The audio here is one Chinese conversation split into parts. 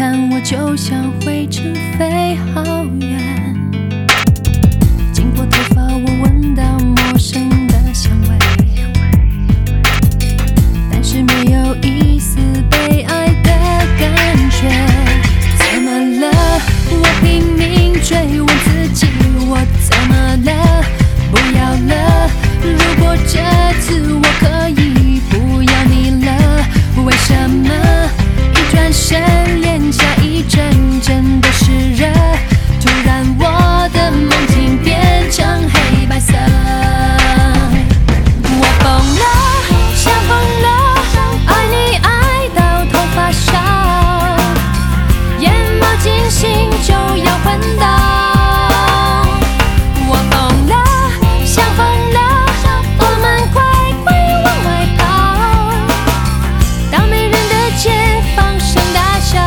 看我就像灰尘飞好远，经过头发我闻到陌生的香味，但是没有一丝被爱的感觉。怎么了？我拼命追问自己，我怎么了？不要了，如果这次我可以不要你了，为什么一转身脸颊一阵阵的湿热，突然我的梦境变成黑白色。我疯了，想疯了，爱你爱到头发烧，眼冒金星就要昏倒。我疯了，想疯了，我们快快往外跑，到没人的街放声大笑。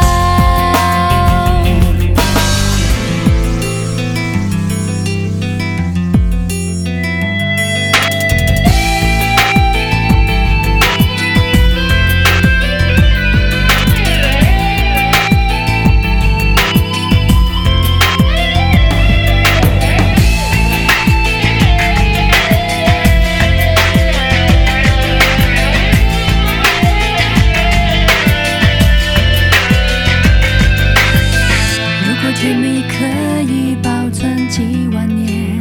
如果甜蜜可以保存几万年，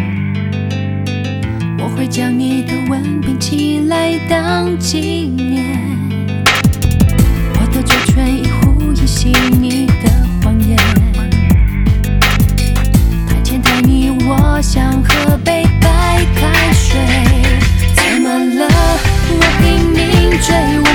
我会将你的吻拼起来当纪念。我的嘴唇一呼一吸你的谎言，太甜太腻，我想喝杯白开水。怎么了？我拼命追问